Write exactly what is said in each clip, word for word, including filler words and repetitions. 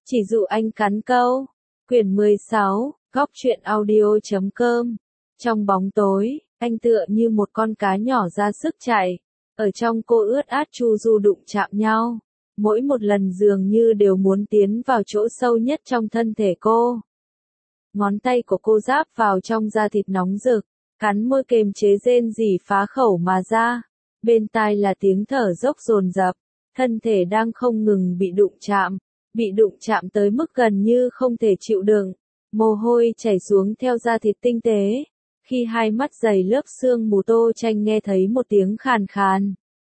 Chỉ dụ anh cắn câu. Quyển mười sáu, góc truyện audio chấm com. Trong bóng tối, anh tựa như một con cá nhỏ ra sức chạy. Ở trong cô ướt át chu du đụng chạm nhau. Mỗi một lần dường như đều muốn tiến vào chỗ sâu nhất trong thân thể cô. Ngón tay của cô giáp vào trong da thịt nóng rực, cắn môi kềm chế rên rỉ phá khẩu mà ra. Bên tai là tiếng thở dốc dồn dập, thân thể đang không ngừng bị đụng chạm, bị đụng chạm tới mức gần như không thể chịu đựng. Mồ hôi chảy xuống theo da thịt tinh tế. Khi hai mắt dày lớp sương mù Tô Tranh nghe thấy một tiếng khàn khàn.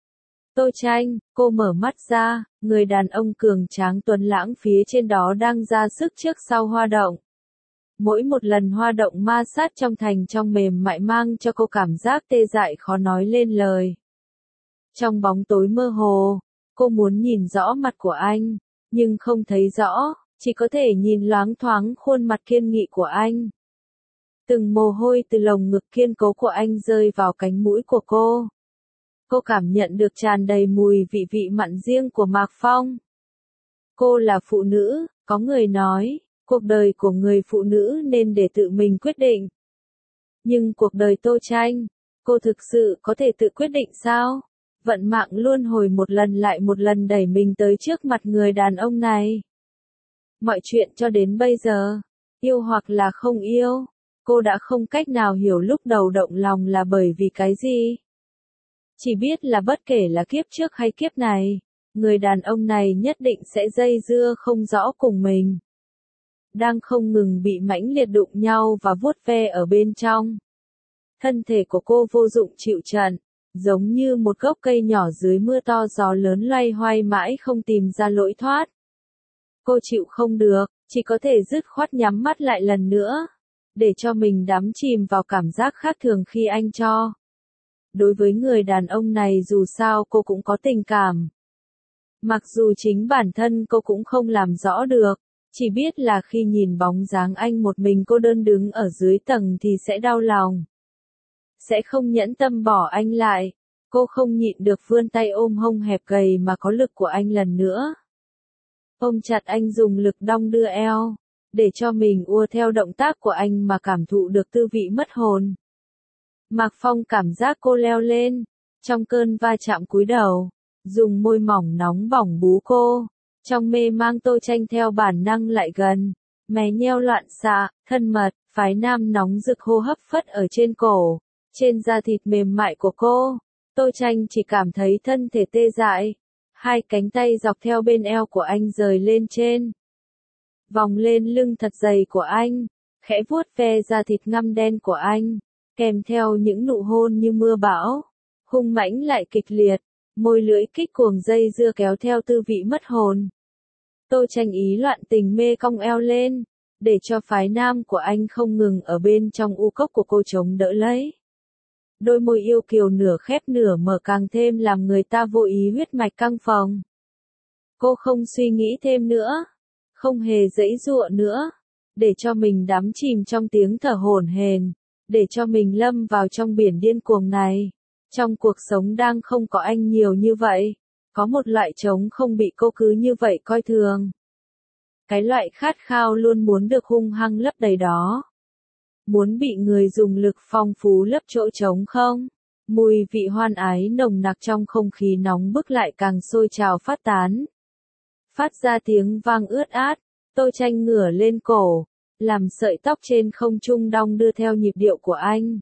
Tô Tranh, cô mở mắt ra, người đàn ông cường tráng tuấn lãng phía trên đó đang ra sức trước sau hoa động. Mỗi một lần hoa động ma sát trong thành trong mềm mại mang cho cô cảm giác tê dại khó nói lên lời. Trong bóng tối mơ hồ, cô muốn nhìn rõ mặt của anh, nhưng không thấy rõ, chỉ có thể nhìn loáng thoáng khuôn mặt kiên nghị của anh. Từng mồ hôi từ lồng ngực kiên cố của anh rơi vào cánh mũi của cô. Cô cảm nhận được tràn đầy mùi vị vị mặn riêng của Mạc Phong. Cô là phụ nữ, có người nói, cuộc đời của người phụ nữ nên để tự mình quyết định. Nhưng cuộc đời Tô Tranh, cô thực sự có thể tự quyết định sao? Vận mạng luôn hồi một lần lại một lần đẩy mình tới trước mặt người đàn ông này. Mọi chuyện cho đến bây giờ, yêu hoặc là không yêu, cô đã không cách nào hiểu lúc đầu động lòng là bởi vì cái gì. Chỉ biết là bất kể là kiếp trước hay kiếp này, người đàn ông này nhất định sẽ dây dưa không rõ cùng mình. Đang không ngừng bị mãnh liệt đụng nhau và vuốt ve ở bên trong. Thân thể của cô vô dụng chịu trận, giống như một gốc cây nhỏ dưới mưa to gió lớn loay hoay mãi không tìm ra lối thoát. Cô chịu không được, chỉ có thể dứt khoát nhắm mắt lại lần nữa, để cho mình đắm chìm vào cảm giác khác thường khi anh cho. Đối với người đàn ông này dù sao cô cũng có tình cảm. Mặc dù chính bản thân cô cũng không làm rõ được, chỉ biết là khi nhìn bóng dáng anh một mình cô đơn đứng ở dưới tầng thì sẽ đau lòng. Sẽ không nhẫn tâm bỏ anh lại, cô không nhịn được vươn tay ôm hông hẹp gầy mà có lực của anh lần nữa. Ôm chặt anh dùng lực đong đưa eo, để cho mình ùa theo động tác của anh mà cảm thụ được tư vị mất hồn. Mạc Phong cảm giác cô leo lên, trong cơn va chạm cúi đầu, dùng môi mỏng nóng bỏng bú cô. Trong mê mang Tô Tranh theo bản năng lại gần, mé nheo loạn xạ, thân mật, phái nam nóng rực hô hấp phất ở trên cổ, trên da thịt mềm mại của cô. Tô Tranh chỉ cảm thấy thân thể tê dại, hai cánh tay dọc theo bên eo của anh rời lên trên. Vòng lên lưng thật dày của anh, khẽ vuốt ve da thịt ngăm đen của anh, kèm theo những nụ hôn như mưa bão, hung mãnh lại kịch liệt, môi lưỡi kích cuồng dây dưa kéo theo tư vị mất hồn. Tô Tranh ý loạn tình mê cong eo lên, để cho phái nam của anh không ngừng ở bên trong u cốc của cô chống đỡ lấy. Đôi môi yêu kiều nửa khép nửa mở càng thêm làm người ta vô ý huyết mạch căng phồng. Cô không suy nghĩ thêm nữa, không hề giãy giụa nữa, để cho mình đắm chìm trong tiếng thở hổn hển, để cho mình lâm vào trong biển điên cuồng này. Trong cuộc sống đang không có anh nhiều như vậy, có một loại trống không bị cô cứ như vậy coi thường. Cái loại khát khao luôn muốn được hung hăng lấp đầy đó. Muốn bị người dùng lực phong phú lấp chỗ trống không? Mùi vị hoan ái nồng nặc trong không khí nóng bức lại càng sôi trào phát tán. Phát ra tiếng vang ướt át, Tô Tranh ngửa lên cổ, làm sợi tóc trên không trung đong đưa theo nhịp điệu của anh.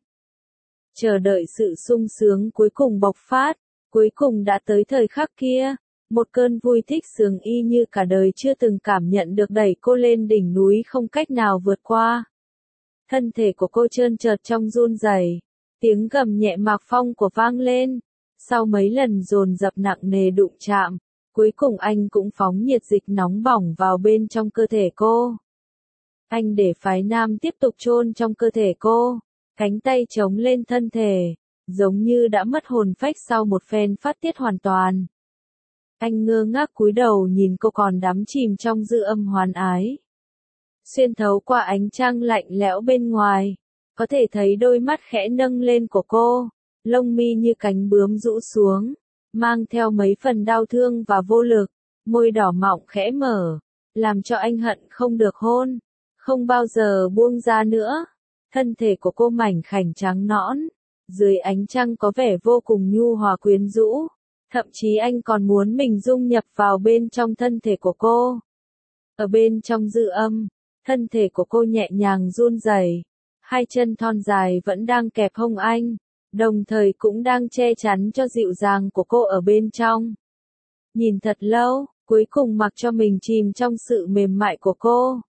Chờ đợi sự sung sướng cuối cùng bộc phát, cuối cùng đã tới thời khắc kia, một cơn vui thích sướng y như cả đời chưa từng cảm nhận được đẩy cô lên đỉnh núi không cách nào vượt qua. Thân thể của cô trơn trượt trong run rẩy, tiếng gầm nhẹ Mạc Phong của vang lên, sau mấy lần dồn dập nặng nề đụng chạm, cuối cùng anh cũng phóng nhiệt dịch nóng bỏng vào bên trong cơ thể cô. Anh để phái nam tiếp tục chôn trong cơ thể cô. Cánh tay chống lên thân thể, giống như đã mất hồn phách sau một phen phát tiết hoàn toàn. Anh ngơ ngác cúi đầu nhìn cô còn đắm chìm trong dư âm hoan ái. Xuyên thấu qua ánh trăng lạnh lẽo bên ngoài, có thể thấy đôi mắt khẽ nâng lên của cô, lông mi như cánh bướm rũ xuống, mang theo mấy phần đau thương và vô lực, môi đỏ mọng khẽ mở, làm cho anh hận không được hôn, không bao giờ buông ra nữa. Thân thể của cô mảnh khảnh trắng nõn, dưới ánh trăng có vẻ vô cùng nhu hòa quyến rũ, thậm chí anh còn muốn mình dung nhập vào bên trong thân thể của cô. Ở bên trong dư âm, thân thể của cô nhẹ nhàng run rẩy, hai chân thon dài vẫn đang kẹp hông anh, đồng thời cũng đang che chắn cho dịu dàng của cô ở bên trong. Nhìn thật lâu, cuối cùng mặc cho mình chìm trong sự mềm mại của cô.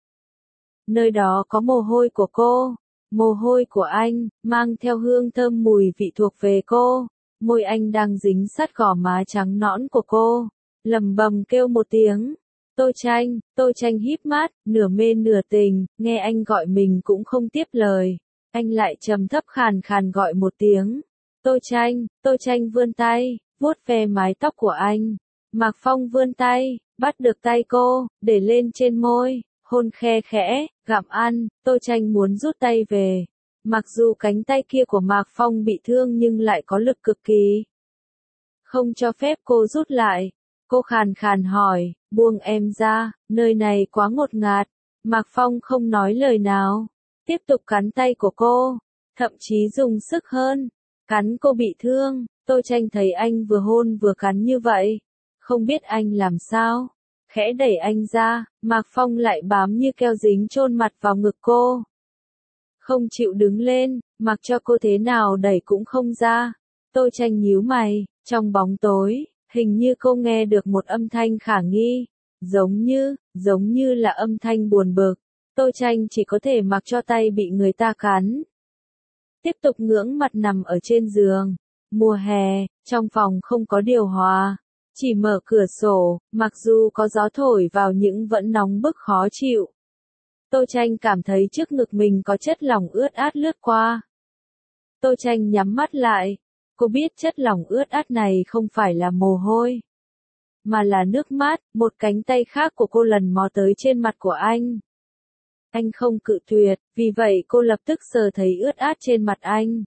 Nơi đó có mồ hôi của cô, mồ hôi của anh, mang theo hương thơm mùi vị thuộc về cô. Môi anh đang dính sát gò má trắng nõn của cô, lẩm bẩm kêu một tiếng. Tô Tranh, Tô Tranh híp mắt, nửa mê nửa tình, nghe anh gọi mình cũng không tiếp lời. Anh lại trầm thấp khàn khàn gọi một tiếng. Tô Tranh, Tô Tranh vươn tay, vuốt ve mái tóc của anh. Mạc Phong vươn tay, bắt được tay cô, để lên trên môi, hôn khe khẽ, gặm ăn. Tô Tranh muốn rút tay về. Mặc dù cánh tay kia của Mạc Phong bị thương nhưng lại có lực cực kỳ. Không cho phép cô rút lại. Cô khàn khàn hỏi, buông em ra, nơi này quá ngột ngạt. Mạc Phong không nói lời nào, tiếp tục cắn tay của cô, thậm chí dùng sức hơn, cắn cô bị thương. Tô Tranh thấy anh vừa hôn vừa cắn như vậy, không biết anh làm sao, khẽ đẩy anh ra, Mạc Phong lại bám như keo dính chôn mặt vào ngực cô. Không chịu đứng lên, mặc cho cô thế nào đẩy cũng không ra. Tô Tranh nhíu mày, trong bóng tối, hình như cô nghe được một âm thanh khả nghi, giống như, giống như là âm thanh buồn bực. Tô Tranh chỉ có thể mặc cho tay bị người ta cắn. Tiếp tục ngưỡng mặt nằm ở trên giường. Mùa hè, trong phòng không có điều hòa, chỉ mở cửa sổ, mặc dù có gió thổi vào nhưng vẫn nóng bức khó chịu. Tô Tranh cảm thấy trước ngực mình có chất lỏng ướt át lướt qua. Tô Tranh nhắm mắt lại, cô biết chất lỏng ướt át này không phải là mồ hôi, mà là nước mắt. Một cánh tay khác của cô lần mò tới trên mặt của anh. Anh không cự tuyệt, vì vậy cô lập tức sờ thấy ướt át trên mặt anh.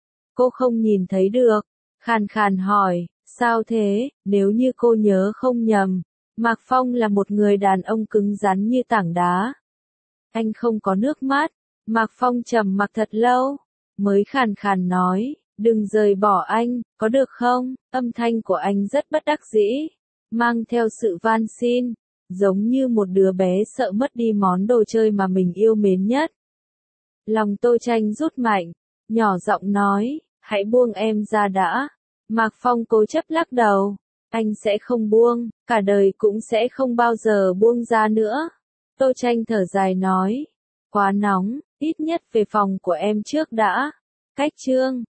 Cô không nhìn thấy được, khàn khàn hỏi, sao thế? Nếu như cô nhớ không nhầm, Mạc Phong là một người đàn ông cứng rắn như tảng đá. Anh không có nước mắt. Mạc Phong trầm mặc thật lâu, mới khàn khàn nói, đừng rời bỏ anh, có được không? Âm thanh của anh rất bất đắc dĩ, mang theo sự van xin, giống như một đứa bé sợ mất đi món đồ chơi mà mình yêu mến nhất. Lòng Tô Tranh rút mạnh, nhỏ giọng nói, hãy buông em ra đã. Mạc Phong cố chấp lắc đầu, anh sẽ không buông, cả đời cũng sẽ không bao giờ buông ra nữa. Tô Tranh thở dài nói, quá nóng, ít nhất về phòng của em trước đã. Cách chương